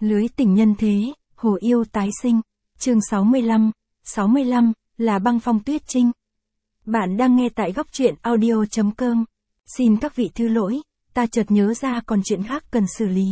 Lưới tình nhân thế, hồ yêu tái sinh. Chương 65 là băng phong tuyết trinh. Bạn đang nghe tại góc truyện audio.com. Xin các vị thứ lỗi, ta chợt nhớ ra còn chuyện khác cần xử lý.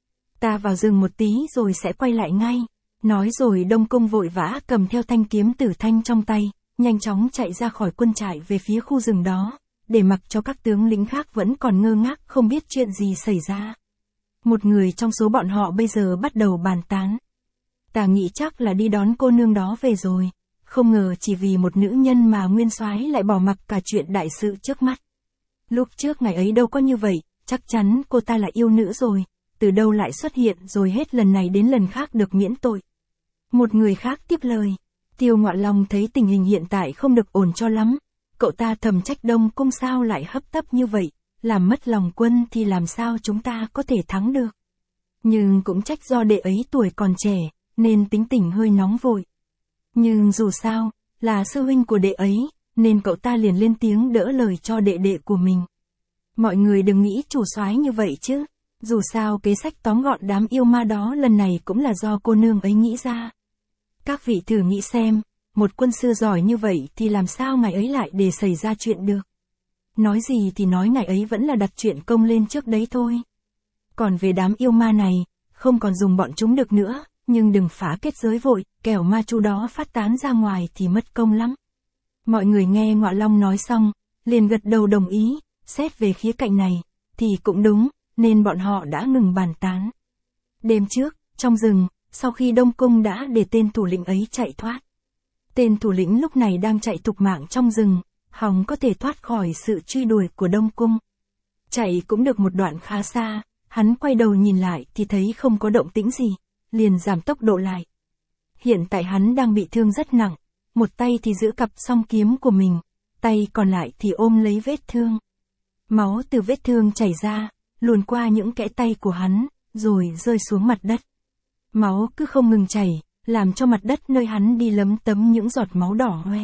Ta vào rừng một tí rồi sẽ quay lại ngay. Nói rồi Đông Cung vội vã cầm theo thanh kiếm tử thanh trong tay, nhanh chóng chạy ra khỏi quân trại về phía khu rừng đó, để mặc cho các tướng lĩnh khác vẫn còn ngơ ngác không biết chuyện gì xảy ra. Một người trong số bọn họ bây giờ bắt đầu bàn tán. Ta nghĩ chắc là đi đón cô nương đó về rồi, không ngờ chỉ vì một nữ nhân mà nguyên soái lại bỏ mặc cả chuyện đại sự trước mắt. Lúc trước ngày ấy đâu có như vậy, chắc chắn cô ta là yêu nữ rồi, từ đâu lại xuất hiện rồi hết lần này đến lần khác được miễn tội. Một người khác tiếp lời, Tiêu Ngọa Long thấy tình hình hiện tại không được ổn cho lắm, cậu ta thầm trách Đông Cung sao lại hấp tấp như vậy, làm mất lòng quân thì làm sao chúng ta có thể thắng được. Nhưng cũng trách do đệ ấy tuổi còn trẻ, nên tính tình hơi nóng vội. Nhưng dù sao, là sư huynh của đệ ấy, nên cậu ta liền lên tiếng đỡ lời cho đệ đệ của mình. Mọi người đừng nghĩ chủ soái như vậy chứ, dù sao kế sách tóm gọn đám yêu ma đó lần này cũng là do cô nương ấy nghĩ ra. Các vị thử nghĩ xem, một quân sư giỏi như vậy thì làm sao ngày ấy lại để xảy ra chuyện được. Nói gì thì nói ngày ấy vẫn là đặt chuyện công lên trước đấy thôi. Còn về đám yêu ma này, không còn dùng bọn chúng được nữa, nhưng đừng phá kết giới vội, kẻo ma chú đó phát tán ra ngoài thì mất công lắm. Mọi người nghe Ngọa Long nói xong, liền gật đầu đồng ý, xét về khía cạnh này, thì cũng đúng, nên bọn họ đã ngừng bàn tán. Đêm trước, trong rừng, sau khi Đông Cung đã để tên thủ lĩnh ấy chạy thoát. Tên thủ lĩnh lúc này đang chạy thục mạng trong rừng, hòng có thể thoát khỏi sự truy đuổi của Đông Cung. Chạy cũng được một đoạn khá xa, hắn quay đầu nhìn lại thì thấy không có động tĩnh gì, liền giảm tốc độ lại. Hiện tại hắn đang bị thương rất nặng, một tay thì giữ cặp song kiếm của mình, tay còn lại thì ôm lấy vết thương. Máu từ vết thương chảy ra, luồn qua những kẽ tay của hắn, rồi rơi xuống mặt đất. Máu cứ không ngừng chảy, làm cho mặt đất nơi hắn đi lấm tấm những giọt máu đỏ hoe.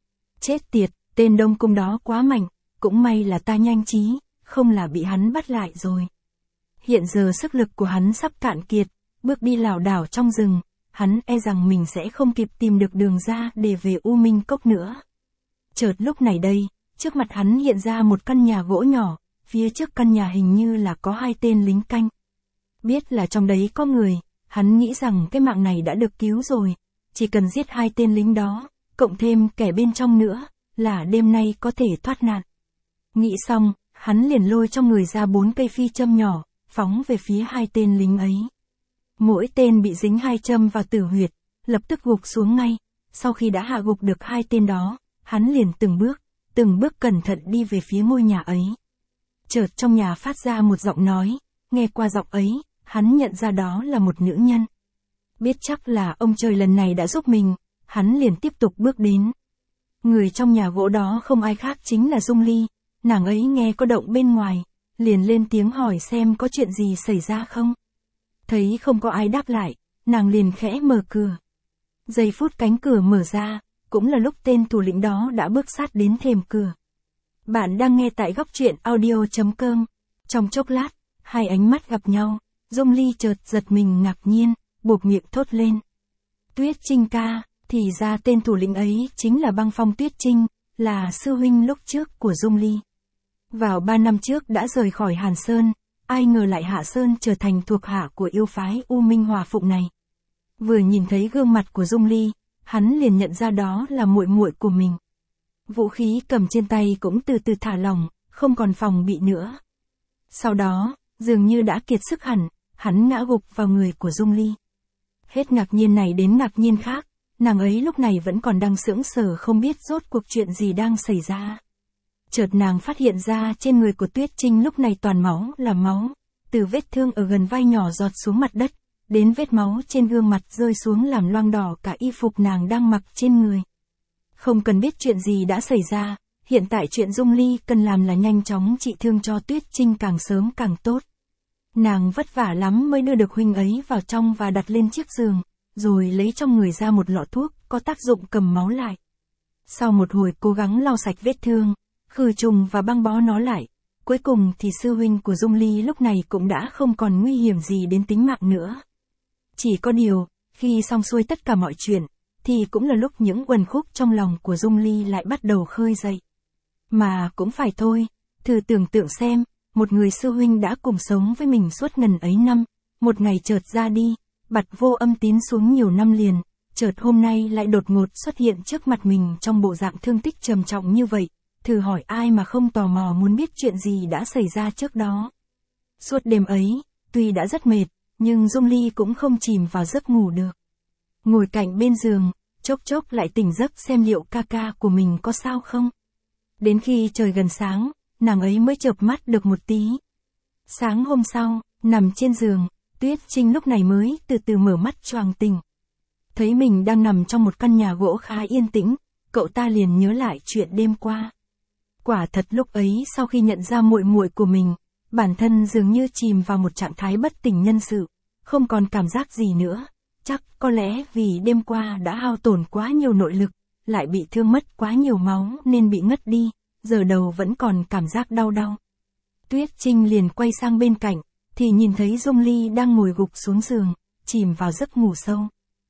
Chết tiệt, tên Đông Cung đó quá mạnh, cũng may là ta nhanh trí, không là bị hắn bắt lại rồi. Hiện giờ sức lực của hắn sắp cạn kiệt, bước đi lảo đảo trong rừng, hắn e rằng mình sẽ không kịp tìm được đường ra để về U Minh Cốc nữa. Chợt lúc này đây, trước mặt hắn hiện ra một căn nhà gỗ nhỏ, phía trước căn nhà hình như là có 2 tên lính canh. Biết là trong đấy có người, hắn nghĩ rằng cái mạng này đã được cứu rồi, chỉ cần giết 2 tên lính đó, cộng thêm kẻ bên trong nữa, là đêm nay có thể thoát nạn. Nghĩ xong, hắn liền lôi trong người ra 4 cây phi châm nhỏ, phóng về phía 2 tên lính ấy. Mỗi tên bị dính 2 châm vào tử huyệt, lập tức gục xuống ngay. Sau khi đã hạ gục được 2 tên đó, hắn liền từng bước cẩn thận đi về phía ngôi nhà ấy. Chợt trong nhà phát ra một giọng nói, nghe qua giọng ấy, hắn nhận ra đó là một nữ nhân. Biết chắc là ông trời lần này đã giúp mình, hắn liền tiếp tục bước đến. Người trong nhà gỗ đó không ai khác chính là Dung Ly, nàng ấy nghe có động bên ngoài, liền lên tiếng hỏi xem có chuyện gì xảy ra không. Thấy không có ai đáp lại, nàng liền khẽ mở cửa. Giây phút cánh cửa mở ra, cũng là lúc tên thủ lĩnh đó đã bước sát đến thềm cửa. Bạn đang nghe tại góc truyện audio.com. Trong chốc lát, 2 ánh mắt gặp nhau, Dung Ly chợt giật mình ngạc nhiên, buộc miệng thốt lên. Tuyết Trinh ca, thì ra tên thủ lĩnh ấy chính là Băng Phong Tuyết Trinh, là sư huynh lúc trước của Dung Ly. Vào 3 năm trước đã rời khỏi Hàn Sơn, ai ngờ lại hạ sơn trở thành thuộc hạ của yêu phái U Minh Hòa Phụng này. Vừa nhìn thấy gương mặt của Dung Ly, hắn liền nhận ra đó là muội muội của mình. Vũ khí cầm trên tay cũng từ từ thả lỏng, không còn phòng bị nữa. Sau đó, dường như đã kiệt sức hẳn, hắn ngã gục vào người của Dung Ly. Hết ngạc nhiên này đến ngạc nhiên khác, nàng ấy lúc này vẫn còn đang sững sờ không biết rốt cuộc chuyện gì đang xảy ra. Chợt nàng phát hiện ra trên người của Tuyết Trinh lúc này toàn máu là máu, từ vết thương ở gần vai nhỏ giọt xuống mặt đất, đến vết máu trên gương mặt rơi xuống làm loang đỏ cả y phục nàng đang mặc trên người. Không cần biết chuyện gì đã xảy ra, hiện tại chuyện Dung Ly cần làm là nhanh chóng trị thương cho Tuyết Trinh càng sớm càng tốt. Nàng vất vả lắm mới đưa được huynh ấy vào trong và đặt lên chiếc giường, rồi lấy trong người ra một lọ thuốc có tác dụng cầm máu lại. Sau một hồi cố gắng lau sạch vết thương, khử trùng và băng bó nó lại, cuối cùng thì sư huynh của Dung Ly lúc này cũng đã không còn nguy hiểm gì đến tính mạng nữa. Chỉ có điều, khi xong xuôi tất cả mọi chuyện, thì cũng là lúc những uẩn khúc trong lòng của Dung Ly lại bắt đầu khơi dậy. Mà cũng phải thôi, thử tưởng tượng xem, một người sư huynh đã cùng sống với mình suốt ngần ấy năm, một ngày chợt ra đi, bặt vô âm tín xuống nhiều năm liền, chợt hôm nay lại đột ngột xuất hiện trước mặt mình trong bộ dạng thương tích trầm trọng như vậy, thử hỏi ai mà không tò mò muốn biết chuyện gì đã xảy ra trước đó. Suốt đêm ấy, tuy đã rất mệt, nhưng Dung Ly cũng không chìm vào giấc ngủ được. Ngồi cạnh bên giường, chốc chốc lại tỉnh giấc xem liệu ca ca của mình có sao không. Đến khi trời gần sáng, nàng ấy mới chợp mắt được một tí. Sáng hôm sau, nằm trên giường, Tuyết Trinh lúc này mới từ từ mở mắt choàng tỉnh. Thấy mình đang nằm trong một căn nhà gỗ khá yên tĩnh, cậu ta liền nhớ lại chuyện đêm qua. Quả thật lúc ấy sau khi nhận ra muội muội của mình, bản thân dường như chìm vào một trạng thái bất tỉnh nhân sự, không còn cảm giác gì nữa. Chắc có lẽ vì đêm qua đã hao tổn quá nhiều nội lực, lại bị thương mất quá nhiều máu nên bị ngất đi, giờ đầu vẫn còn cảm giác đau đau. Tuyết Trinh liền quay sang bên cạnh, thì nhìn thấy Dung Ly đang ngồi gục xuống giường, chìm vào giấc ngủ sâu.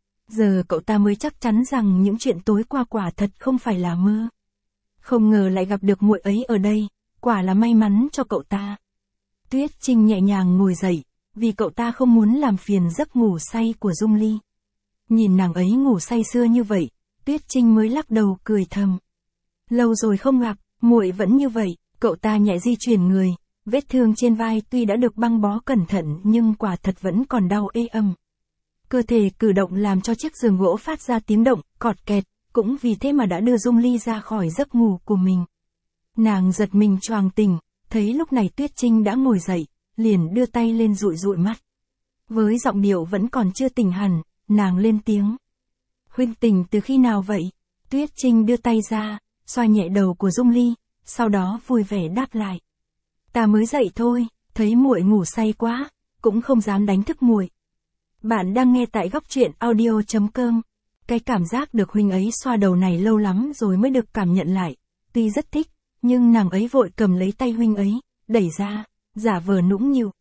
Giờ cậu ta mới chắc chắn rằng những chuyện tối qua quả thật không phải là mơ. Không ngờ lại gặp được muội ấy ở đây, quả là may mắn cho cậu ta. Tuyết Trinh nhẹ nhàng ngồi dậy, vì cậu ta không muốn làm phiền giấc ngủ say của Dung Ly. Nhìn nàng ấy ngủ say sưa như vậy, Tuyết Trinh mới lắc đầu cười thầm. Lâu rồi không gặp, muội vẫn như vậy. Cậu ta nhẹ di chuyển người, vết thương trên vai tuy đã được băng bó cẩn thận nhưng quả thật vẫn còn đau ê ẩm. Cơ thể cử động làm cho chiếc giường gỗ phát ra tiếng động, cọt kẹt, cũng vì thế mà đã đưa Dung Ly ra khỏi giấc ngủ của mình. Nàng giật mình choàng tỉnh, thấy lúc này Tuyết Trinh đã ngồi dậy, liền đưa tay lên dụi dụi mắt. Với giọng điệu vẫn còn chưa tỉnh hẳn, nàng lên tiếng. Huynh tỉnh từ khi nào vậy? Tuyết Trinh đưa tay ra, xoa nhẹ đầu của Dung Ly, sau đó vui vẻ đáp lại. Ta mới dậy thôi, thấy muội ngủ say quá, cũng không dám đánh thức muội. Bạn đang nghe tại góc truyện audio.com. Cái cảm giác được huynh ấy xoa đầu này lâu lắm rồi mới được cảm nhận lại. Tuy rất thích, nhưng nàng ấy vội cầm lấy tay huynh ấy, đẩy ra, giả vờ nũng nịu.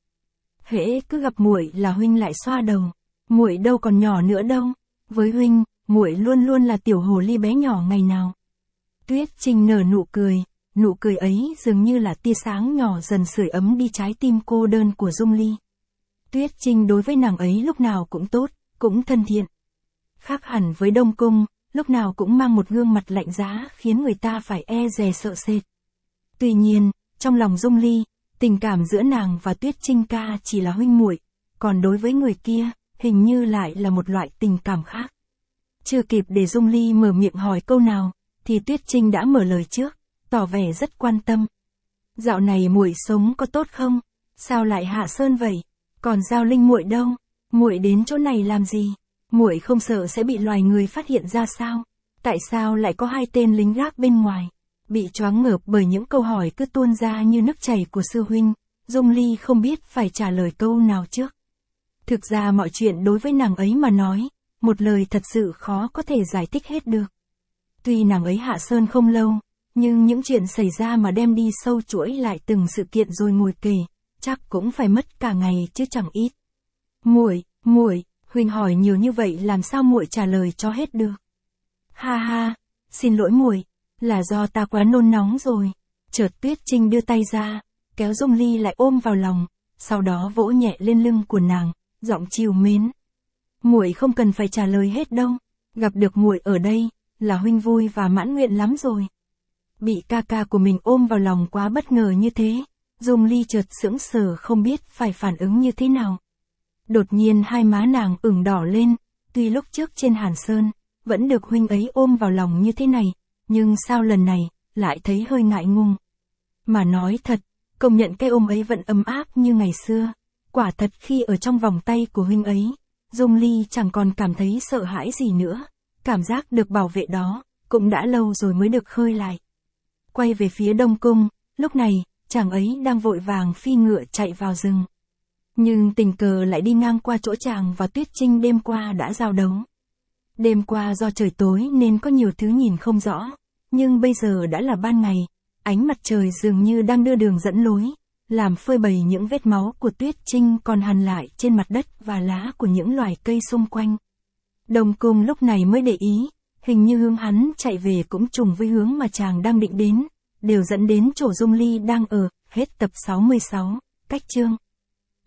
Hễ cứ gặp muội là huynh lại xoa đầu, muội đâu còn nhỏ nữa đâu. Với huynh, muội luôn luôn là tiểu hồ ly bé nhỏ ngày nào. Tuyết Trinh nở nụ cười ấy dường như là tia sáng nhỏ dần sưởi ấm đi trái tim cô đơn của Dung Ly. Tuyết Trinh đối với nàng ấy lúc nào cũng tốt, cũng thân thiện. Khác hẳn với Đông Cung, lúc nào cũng mang một gương mặt lạnh giá khiến người ta phải e dè sợ sệt. Tuy nhiên, trong lòng Dung Ly, tình cảm giữa nàng và Tuyết Trinh ca chỉ là huynh muội, còn đối với người kia, hình như lại là một loại tình cảm khác. Chưa kịp để Dung Ly mở miệng hỏi câu nào, thì Tuyết Trinh đã mở lời trước, tỏ vẻ rất quan tâm. Dạo này muội sống có tốt không? Sao lại hạ sơn vậy? Còn Giao Linh muội đâu? Muội đến chỗ này làm gì? Muội không sợ sẽ bị loài người phát hiện ra sao? Tại sao lại có hai tên lính gác bên ngoài? Bị choáng ngợp bởi những câu hỏi cứ tuôn ra như nước chảy của sư huynh, Dung Ly không biết phải trả lời câu nào trước. Thực ra mọi chuyện đối với nàng ấy mà nói, một lời thật sự khó có thể giải thích hết được. Tuy nàng ấy hạ sơn không lâu, nhưng những chuyện xảy ra mà đem đi sâu chuỗi lại từng sự kiện rồi ngồi kể, chắc cũng phải mất cả ngày chứ chẳng ít. Muội, huynh hỏi nhiều như vậy làm sao muội trả lời cho hết được? Ha ha, xin lỗi muội, là do ta quá nôn nóng rồi. Chợt Tuyết Trinh đưa tay ra, kéo Dung Ly lại ôm vào lòng, sau đó vỗ nhẹ lên lưng của nàng, giọng trìu mến. Muội không cần phải trả lời hết đâu, gặp được muội ở đây, là huynh vui và mãn nguyện lắm rồi. Bị ca ca của mình ôm vào lòng quá bất ngờ như thế, Dung Ly chợt sững sờ không biết phải phản ứng như thế nào. Đột nhiên hai má nàng ửng đỏ lên, tuy lúc trước trên Hàn Sơn, vẫn được huynh ấy ôm vào lòng như thế này, nhưng sao lần này, lại thấy hơi ngại ngùng. Mà nói thật, công nhận cái ôm ấy vẫn ấm áp như ngày xưa, quả thật khi ở trong vòng tay của huynh ấy, Dung Ly chẳng còn cảm thấy sợ hãi gì nữa, cảm giác được bảo vệ đó, cũng đã lâu rồi mới được khơi lại. Quay về phía Đông Cung, lúc này, chàng ấy đang vội vàng phi ngựa chạy vào rừng. Nhưng tình cờ lại đi ngang qua chỗ chàng và Tuyết Trinh đêm qua đã giao đấu. Đêm qua do trời tối nên có nhiều thứ nhìn không rõ, nhưng bây giờ đã là ban ngày, ánh mặt trời dường như đang đưa đường dẫn lối, làm phơi bày những vết máu của Tuyết Trinh còn hằn lại trên mặt đất và lá của những loài cây xung quanh. Đồng Cung lúc này mới để ý, hình như hướng hắn chạy về cũng trùng với hướng mà chàng đang định đến, đều dẫn đến chỗ Dung Ly đang ở. Hết tập 66, cách chương.